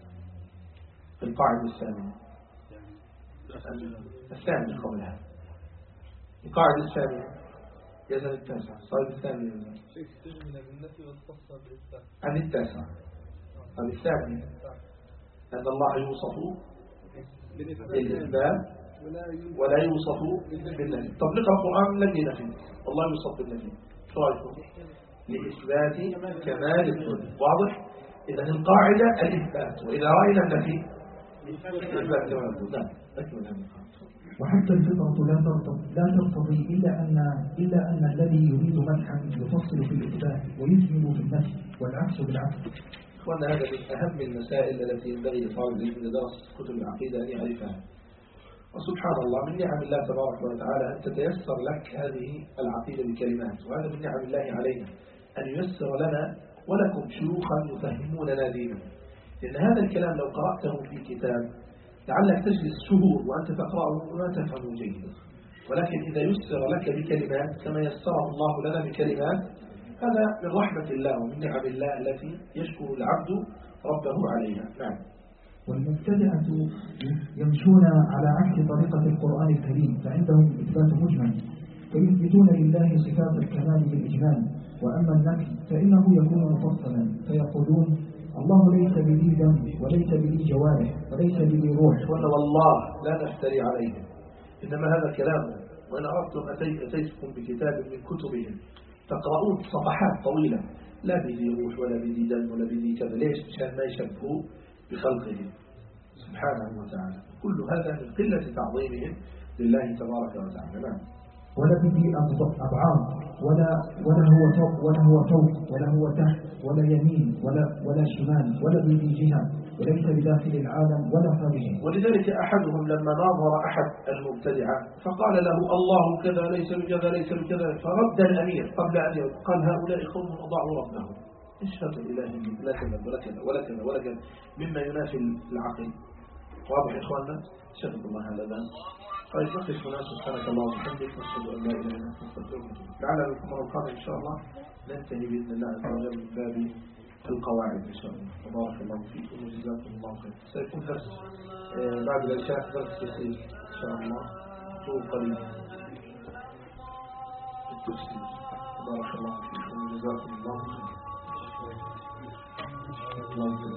في القاعدة الثامنة الثامنة قبلها القاعدة الثامنة يزن التاسع صار الثامنة تجمل بالنفي والتفصل بالإثبات عن التاسع عن الثامنة أن الله يوصف بالإثبات ولا يوصف بالنفي. طبق القرآن لم ينفي الله يوصف بالنفي، شو رأيكم؟ لإثبات كمال الكل. واضح؟ إذا القاعدة الإثبات وإذا رأينا النفي إثبات كمال الكل. لا أكمل هذا القاعدة. وحتى الفطرة لا تقتضي إلا أن الذي يريد مدحا يفصل في الإثبات ويجمل في النفي والعكس بالعكس. إخوانا هذا من أهم المسائل التي ينبغي لطالب العلم إذا درس كتب العقيدة أن يعرفها. وسبحان الله من نعم الله تبارك وتعالى أن تتيسر لك هذه العقيدة بكلمات، وهذا من نعم الله علينا أن ييسر لنا ولكم شيوخا يفهموننا دينا. لأن هذا الكلام لو قرأته في كتاب لعلك تجلس شهور وأنت تقرأه ولا تفهمه جيدا، ولكن إذا يسر لك بكلمات كما يسره الله لنا بكلمات هذا من رحمة الله ومن نعم الله التي يشكر العبد ربه عليها. نعم. والمبتدعة يمشون على عكس طريقة القرآن الكريم، فعندهم إثبات مجمل، فيثبتون لله صفات الكمال بالإجمال، وأما النفي فإنه يكون مفصلا، فيقولون الله ليس بذي ذنب وليس بذي جوارح وليس بذي روح. والله لا نفتري عليهم، إنما هذا كلامه، وإن أردتم أتيتكم بكتاب من كتبهم تقرؤون صفحات طويلة لا بذي روح ولا بذي دم ولا بذي كذا. ليش؟ مشان ما يشبهوا بخلقه سبحانه وتعالى. كل هذا من قلة تعظيمهم لله تبارك وتعالى. نعم. ولا بذي أبعاد ولا هو فوق ولا هو تحت ولا يمين ولا شمال ولا بذي جهة وليس بداخل العالم ولا خارجه. ولذلك أحدهم لما ناظر أحد المبتدعة فقال له الله كذا ليس بكذا ليس بكذا، فرد الأمير قبل أن يرد قال هؤلاء قوم أضاعوا ربهم، اشهد الإله لا كذا ولا كذا ولا كذا ولا كذا مما ينافي العقل. واضح يا إخواننا؟ شهد الله هذا الآن. طيب نقف هنا. سبحانك اللهم وبحمدك نشهد أن لا إله إلا أنت نستغفرك ونتوب إليك. لعل المرة القادمة إن شاء الله ننتهي بإذن الله عز وجل من باب القواعد إن شاء الله. تبارك الله فيكم وجزاكم الله خير. سيكون درس بعد العشاء، درس يسير إن شاء الله طول قليل التفسير. تبارك الله فيكم وجزاكم الله خير.